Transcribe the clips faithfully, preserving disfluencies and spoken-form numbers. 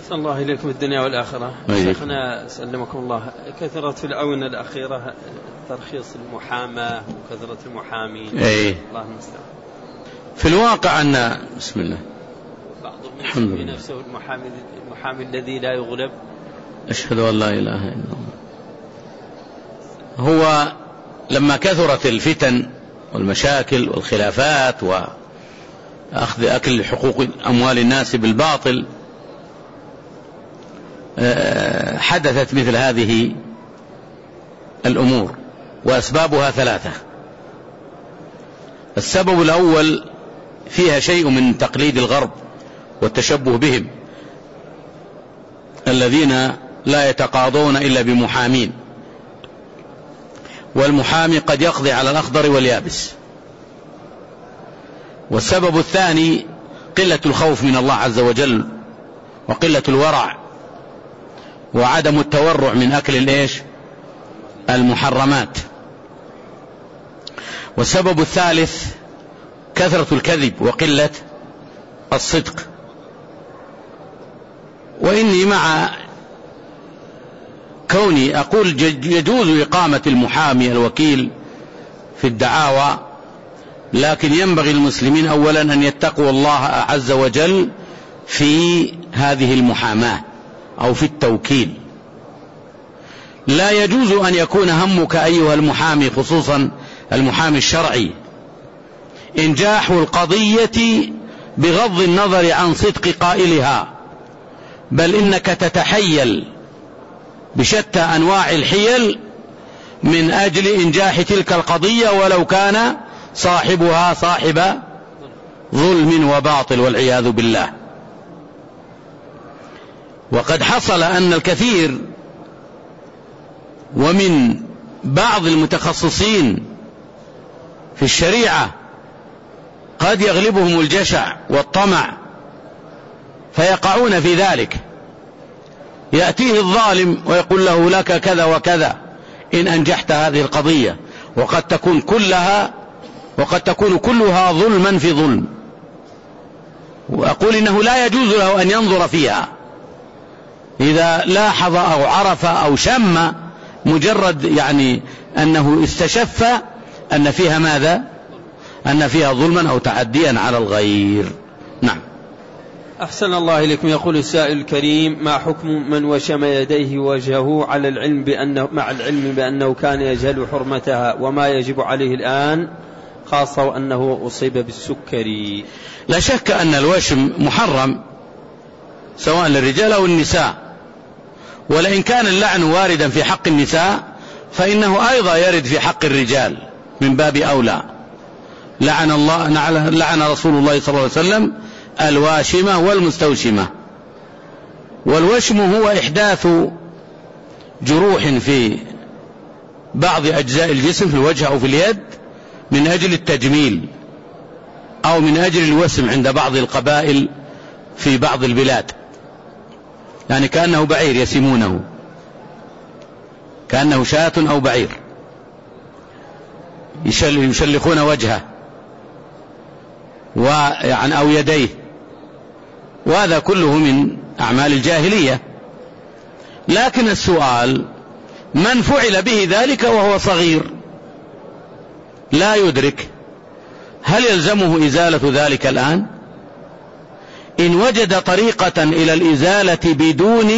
أحسن الله إليكم الدنيا والآخرة. شيخنا سلمكم الله، كثرت في الآونة الأخيرة ترخيص المحاماة وكثرة المحامين. أي. الله المستعان. في الواقع أن بسم الله بعضهم يسمي نفسه المحامي المحامي الذي لا يغلب. أشهد أن لا إله إلا الله. هو لما كثرت الفتن والمشاكل والخلافات وأخذ أكل حقوق أموال الناس بالباطل حدثت مثل هذه الأمور، وأسبابها ثلاثة. السبب الأول فيها شيء من تقليد الغرب والتشبه بهم الذين لا يتقاضون إلا بمحامين، والمحامي قد يقضي على الأخضر واليابس. والسبب الثاني قلة الخوف من الله عز وجل وقلة الورع وعدم التورع من أكل الإيش المحرمات. والسبب الثالث كثرة الكذب وقلة الصدق. وإني مع كوني أقول يجوز إقامة المحامي الوكيل في الدعاوى، لكن ينبغي المسلمين أولا أن يتقوا الله عز وجل في هذه المحاماة أو في التوكيل. لا يجوز أن يكون همك أيها المحامي، خصوصا المحامي الشرعي، إنجاح القضية بغض النظر عن صدق قائلها، بل إنك تتحيل بشتى أنواع الحيل من أجل إنجاح تلك القضية ولو كان صاحبها صاحب ظلم وباطل والعياذ بالله. وقد حصل أن الكثير ومن بعض المتخصصين في الشريعة قد يغلبهم الجشع والطمع فيقعون في ذلك. يأتيه الظالم ويقول له لك كذا وكذا إن أنجحت هذه القضية، وقد تكون كلها وقد تكون كلها ظلما في ظلم. وأقول إنه لا يجوز له أن ينظر فيها إذا لاحظ أو عرف أو شم مجرد يعني أنه استشف أن فيها ماذا؟ أن فيها ظلما أو تعديا على الغير. نعم. أحسن الله إليكم. يقول السائل الكريم: ما حكم من وشم يديه وجهه على العلم بأنه مع العلم بأنه كان يجهل حرمتها وما يجب عليه الآن، خاصة وأنه أصيب بالسكري؟ لا شك أن الوشم محرم سواء للرجال أو النساء، ولئن كان اللعن واردا في حق النساء فإنه أيضا يرد في حق الرجال من باب أولى. لعن الله لعن رسول الله صلى الله عليه وسلم الواشمة والمستوشمة. والوشم هو إحداث جروح في بعض أجزاء الجسم في الوجه أو في اليد من أجل التجميل أو من أجل الوسم عند بعض القبائل في بعض البلاد، يعني كأنه بعير يسمونه، كأنه شاة أو بعير يشلخون وجهه ويعني أو يديه، وهذا كله من أعمال الجاهلية. لكن السؤال: من فعل به ذلك وهو صغير لا يدرك، هل يلزمه إزالة ذلك الآن؟ إن وجد طريقة إلى الإزالة بدون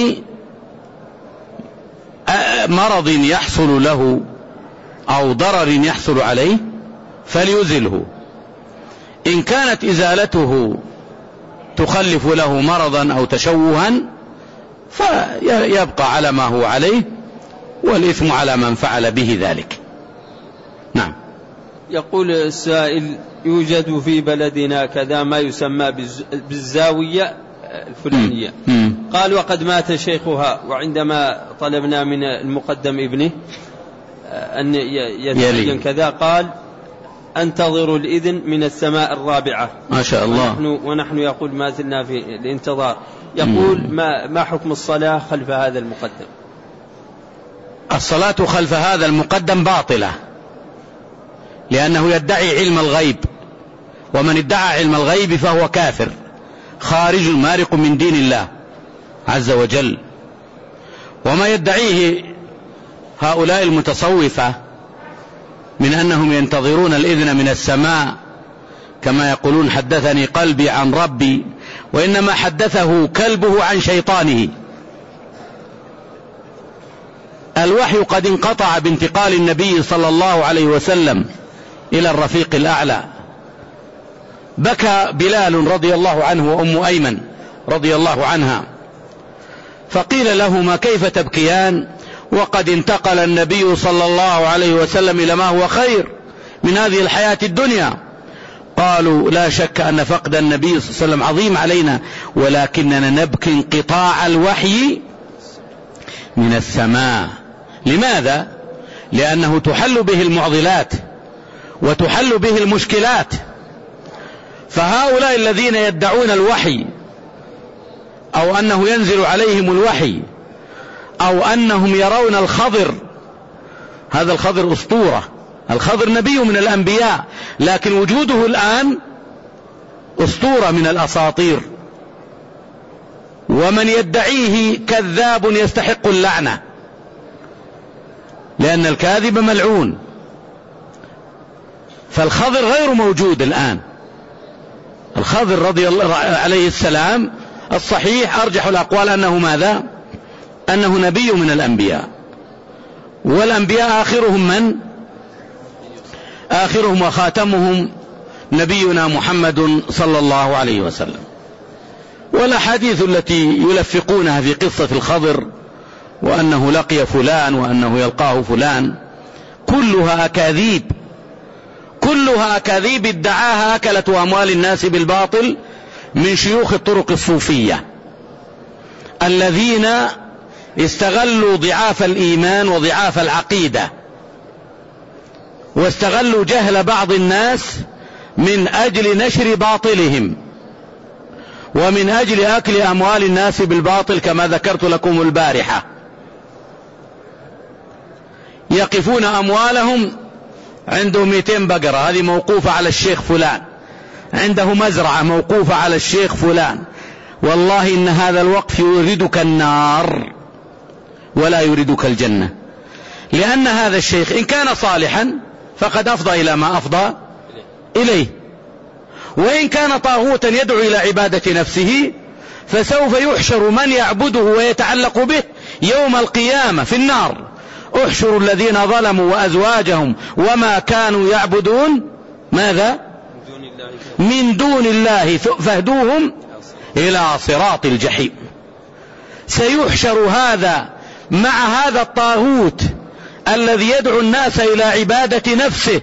مرض يحصل له أو ضرر يحصل عليه فليزله. إن كانت إزالته تخلف له مرضا أو تشوها فيبقى على ما هو عليه، والإثم على من فعل به ذلك. نعم. يقول السائل: يوجد في بلدنا كذا ما يسمى بالزاوية الفلانية، قال وقد مات شيخها، وعندما طلبنا من المقدم ابنه أن يتعين كذا قال انتظروا الإذن من السماء الرابعة. ما شاء الله. ونحن, ونحن يقول ما زلنا في الانتظار. يقول ما, ما حكم الصلاة خلف هذا المقدم؟ الصلاة خلف هذا المقدم باطلة، لأنه يدعي علم الغيب، ومن ادعى علم الغيب فهو كافر خارج مارق من دين الله عز وجل. وما يدعيه هؤلاء المتصوفة من أنهم ينتظرون الإذن من السماء كما يقولون حدثني قلبي عن ربي، وإنما حدثه كلبه عن شيطانه. الوحي قد انقطع بانتقال النبي صلى الله عليه وسلم إلى الرفيق الأعلى. بكى بلال رضي الله عنه وأم أيمن رضي الله عنها، فقيل لهما كيف تبكيان وقد انتقل النبي صلى الله عليه وسلم إلى ما هو خير من هذه الحياة الدنيا؟ قالوا لا شك أن فقد النبي صلى الله عليه وسلم عظيم علينا، ولكننا نبكي انقطاع الوحي من السماء. لماذا؟ لأنه تحل به المعضلات وتحل به المشكلات. فهؤلاء الذين يدعون الوحي أو أنه ينزل عليهم الوحي أو أنهم يرون الخضر، هذا الخضر أسطورة، الخضر نبي من الأنبياء، لكن وجوده الآن أسطورة من الأساطير. ومن يدعيه كذاب يستحق اللعنة، لأن الكاذب ملعون. فالخضر غير موجود الآن. الخضر رضي الله عليه السلام الصحيح أرجح الأقوال أنه ماذا؟ أنه نبي من الأنبياء، والأنبياء آخرهم من؟ آخرهم وخاتمهم نبينا محمد صلى الله عليه وسلم. والأحاديث التي يلفقونها في قصة الخضر وأنه لقي فلان وأنه يلقاه فلان كلها أكاذيب، كلها أكاذيب ادعاها أكلة أموال الناس بالباطل من شيوخ الطرق الصوفية الذين استغلوا ضعاف الإيمان وضعاف العقيدة، واستغلوا جهل بعض الناس من أجل نشر باطلهم ومن أجل أكل أموال الناس بالباطل كما ذكرت لكم البارحة. يقفون أموالهم عنده مئتين بقرة هذه موقوفة على الشيخ فلان، عنده مزرعة موقوفة على الشيخ فلان. والله إن هذا الوقف يوردك النار ولا يوردك الجنة، لأن هذا الشيخ إن كان صالحا فقد أفضى إلى ما أفضى إليه، وإن كان طاغوتا يدعو إلى عبادة نفسه فسوف يحشر من يعبده ويتعلق به يوم القيامة في النار. احشروا الذين ظلموا وأزواجهم وما كانوا يعبدون ماذا؟ من دون الله فاهدوهم إلى صراط الجحيم. سيحشر هذا مع هذا الطاغوت الذي يدعو الناس إلى عبادة نفسه،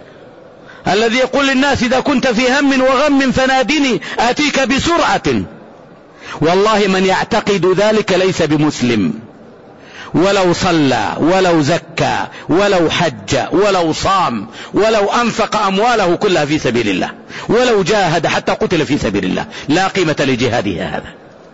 الذي يقول للناس إذا كنت في هم وغم فنادني آتيك بسرعة. والله من يعتقد ذلك ليس بمسلم، ولو صلى ولو زكى ولو حج ولو صام ولو أنفق أمواله كلها في سبيل الله ولو جاهد حتى قتل في سبيل الله لا قيمة لجهاده هذا.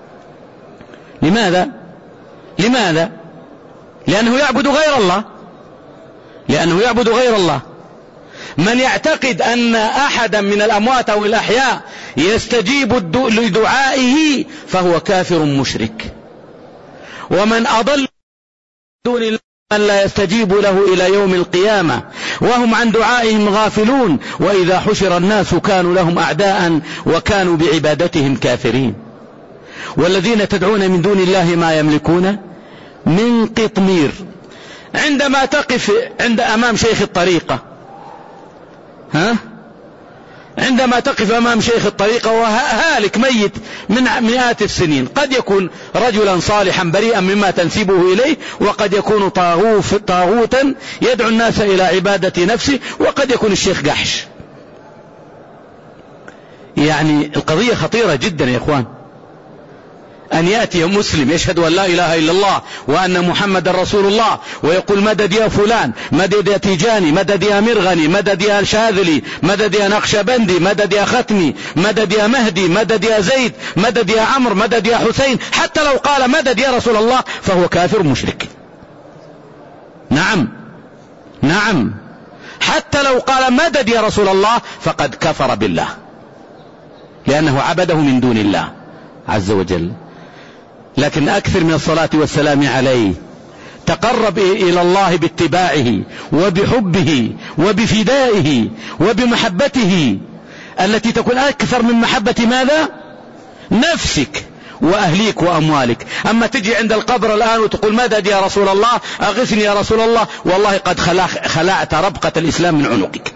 لماذا؟ لماذا؟ لأنه يعبد غير الله، لأنه يعبد غير الله. من يعتقد أن أحدا من الأموات أو الأحياء يستجيب لدعائه فهو كافر مشرك. ومن أضل دون الله من لا يستجيب له إلى يوم القيامة وهم عن دعائهم غافلون، وإذا حشر الناس كانوا لهم أعداء وكانوا بعبادتهم كافرين. والذين تدعون من دون الله ما يملكون من قطمير. عندما تقف عند أمام شيخ الطريقة ها عندما تقف أمام شيخ الطريقة وهالك ميت من مئات السنين، قد يكون رجلا صالحا بريئا مما تنسبه إليه، وقد يكون طاغوتا يدعو الناس إلى عبادة نفسه، وقد يكون الشيخ قحش. يعني القضية خطيرة جدا يا إخوان، أن يأتي مسلم يشهد أن لا إله إلا الله وأن محمد رسول الله ويقول مدد يا فلان، مدد يا تيجاني، مدد يا مرغني، مدد يا شاذلي، مدد يا نقشبندي، مدد يا ختمي، مدد يا مهدي، مدد يا زيد، مدد يا عمرو، مدد يا حسين. حتى لو قال مدد يا رسول الله فهو كافر مشرك. نعم نعم، حتى لو قال مدد يا رسول الله فقد كفر بالله، لأنه عبده من دون الله عز وجل. لكن أكثر من الصلاة والسلام عليه. تقرب إلى الله باتباعه وبحبه وبفدائه وبمحبته التي تكون أكثر من محبة ماذا؟ نفسك وأهليك وأموالك. أما تجي عند القبر الآن وتقول مدد يا رسول الله، أغثني يا رسول الله، والله قد خلعت ربقة الإسلام من عنقك.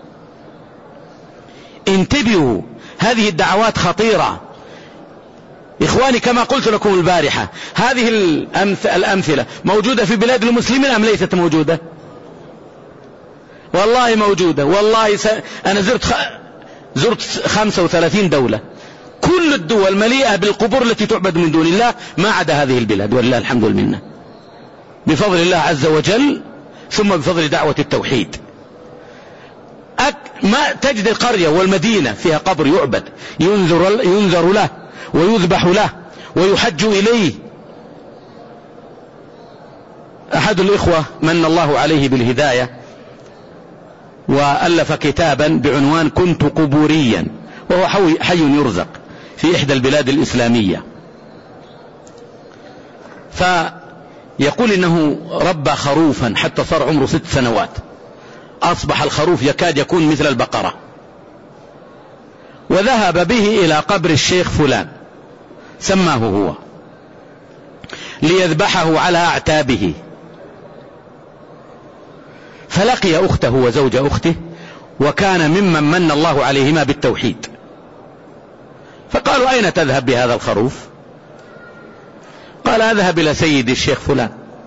انتبهوا، هذه الدعوات خطيرة إخواني. كما قلت لكم البارحة، هذه الأمثلة موجودة في بلاد المسلمين أم ليست موجودة؟ والله موجودة. والله س... أنا زرت خ... زرت خمسة وثلاثين دولة، كل الدول مليئة بالقبور التي تعبد من دون الله ما عدا هذه البلاد، ولله الحمد والمنة، بفضل الله عز وجل، ثم بفضل دعوة التوحيد. أك... ما تجد القرية والمدينة فيها قبر يعبد، ينذر, ينذر له ويذبح له ويحج إليه. أحد الإخوة من الله عليه بالهداية وألف كتابا بعنوان كنت قبوريا، وهو حي يرزق في إحدى البلاد الإسلامية، فيقول إنه ربى خروفا حتى صار عمره ست سنوات، أصبح الخروف يكاد يكون مثل البقرة، وذهب به إلى قبر الشيخ فلان سماه هو ليذبحه على أعتابه، فلقي أخته وزوج أخته، وكان ممن من الله عليهما بالتوحيد، فقالوا أين تذهب بهذا الخروف؟ قال أذهب إلى سيدي الشيخ فلان.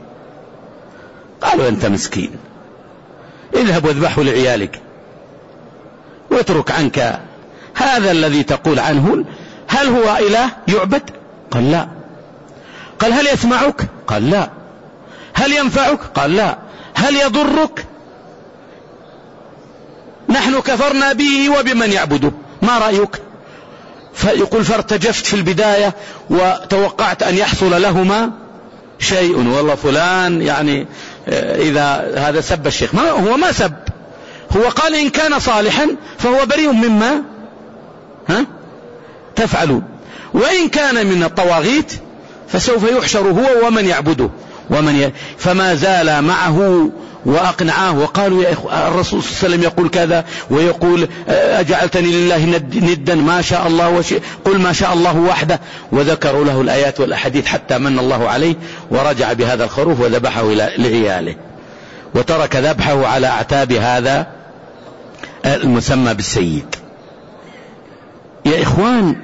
قالوا أنت مسكين، اذهب واذبحه لعيالك واترك عنك هذا الذي تقول عنه. هل هو إله يعبد؟ قال لا. قال هل يسمعك؟ قال لا. هل ينفعك؟ قال لا. هل يضرك؟ نحن كفرنا به وبمن يعبده، ما رأيك؟ فيقول فارتجفت في البداية وتوقعت أن يحصل لهما شيء، والله فلان يعني إذا هذا سب الشيخ، ما هو ما سب، هو قال إن كان صالحا فهو بريء مما ها تفعلون، وإن كان من الطواغيت فسوف يحشر هو ومن يعبده ومن ي... فما زال معه وأقنعاه، وقالوا يا إخوة الرسول صلى الله عليه وسلم يقول كذا ويقول أجعلتني لله ندا ما شاء الله وشيء، قل ما شاء الله وحده، وذكروا له الآيات والأحاديث حتى من الله عليه ورجع بهذا الخروف وذبحه لعياله، وترك ذبحه على أعتاب هذا المسمى بالسيد. يا إخوان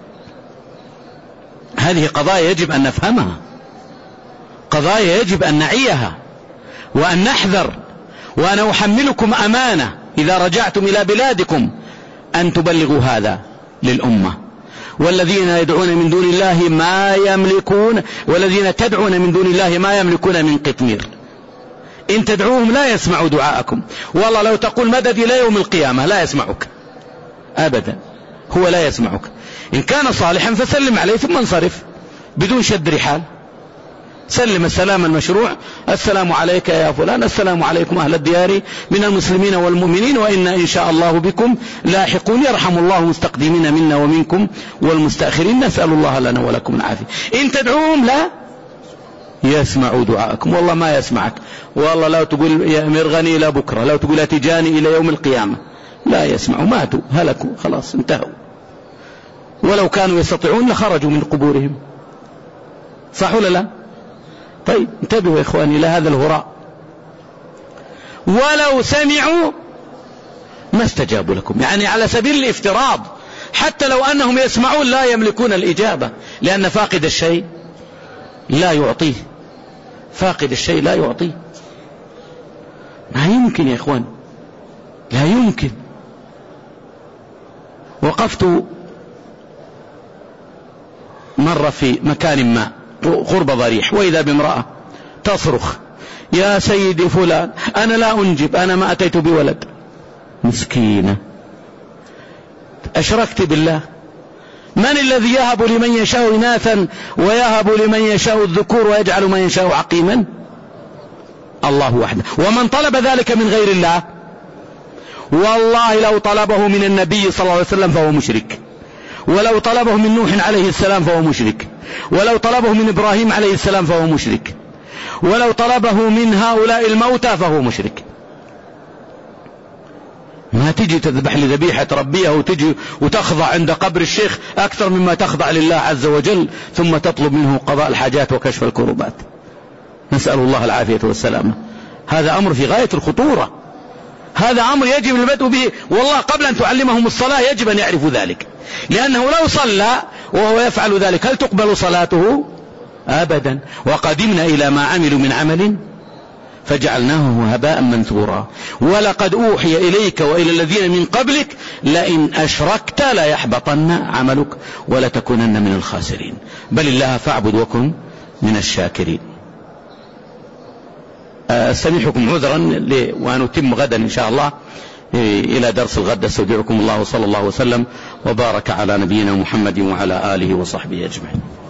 هذه قضايا يجب أن نفهمها، قضايا يجب أن نعيها وأن نحذر، وأنا أحملكم أمانة إذا رجعتم إلى بلادكم أن تبلغوا هذا للأمة. والذين يدعون من دون الله ما يملكون، والذين تدعون من دون الله ما يملكون من قطمير، إن تدعوهم لا يسمعوا دعاءكم، والله لو تقول مدد إلى يوم القيامة لا يسمعك أبدا، هو لا يسمعك. إن كان صالحا فسلم عليه ثم انصرف بدون شد رحال، سلم السلام المشروع، السلام عليك يا فلان، السلام عليكم أهل الديار من المسلمين والمؤمنين، وإنا إن شاء الله بكم لاحقون، يرحم الله المستقدمين منا ومنكم والمستأخرين، نسأل الله لنا ولكم العافية. إن تدعوهم لا يسمعوا دعاءكم، والله ما يسمعك، والله لا تقول يا أمير غني إلى بكرة، لا تقول أتجاني إلى يوم القيامة، لا يسمعوا، ماتوا هلكوا خلاص انتهوا، ولو كانوا يستطيعون لخرجوا من قبورهم، صح ولا لا؟ طيب انتبهوا يا إخواني إلى هذا الهراء، ولو سمعوا ما استجابوا لكم، يعني على سبيل الافتراض حتى لو أنهم يسمعون لا يملكون الإجابة، لأن فاقد الشيء لا يعطيه، فاقد الشيء لا يعطيه، ما يمكن يا إخوان، لا يمكن. وقفت مرة في مكان ما قرب ضريح، وإذا بامرأة تصرخ يا سيدي فلان أنا لا أنجب، أنا ما أتيت بولد، مسكينة، أشركت بالله. من الذي يهب لمن يشاء إناثا ويهب لمن يشاء الذكور ويجعل من يشاء عقيما؟ الله وحده. ومن طلب ذلك من غير الله والله لو طلبه من النبي صلى الله عليه وسلم فهو مشرك، ولو طلبه من نوح عليه السلام فهو مشرك، ولو طلبه من إبراهيم عليه السلام فهو مشرك، ولو طلبه من هؤلاء الموتى فهو مشرك. ما تجي تذبح لذبيحة تربيها وتجي وتخضع عند قبر الشيخ أكثر مما تخضع لله عز وجل، ثم تطلب منه قضاء الحاجات وكشف الكروبات. نسأل الله العافية والسلامة. هذا أمر في غاية الخطورة، هذا أمر يجب البدء به، والله قبل أن تعلمهم الصلاة يجب أن يعرفوا ذلك، لأنه لو صلى وهو يفعل ذلك هل تقبل صلاته؟ أبدا. وقدمنا إلى ما عملوا من عمل فجعلناه هباء منثورا. ولقد أوحي إليك وإلى الذين من قبلك لئن أشركت لا يحبطن عملك ولتكونن من الخاسرين. بل الله فاعبد وكن من الشاكرين. أستميحكم عذرا ونتم غدا إن شاء الله إلى درس الغد. استودعكم الله وصلى الله وسلم وبارك على نبينا محمد وعلى آله وصحبه أجمعين.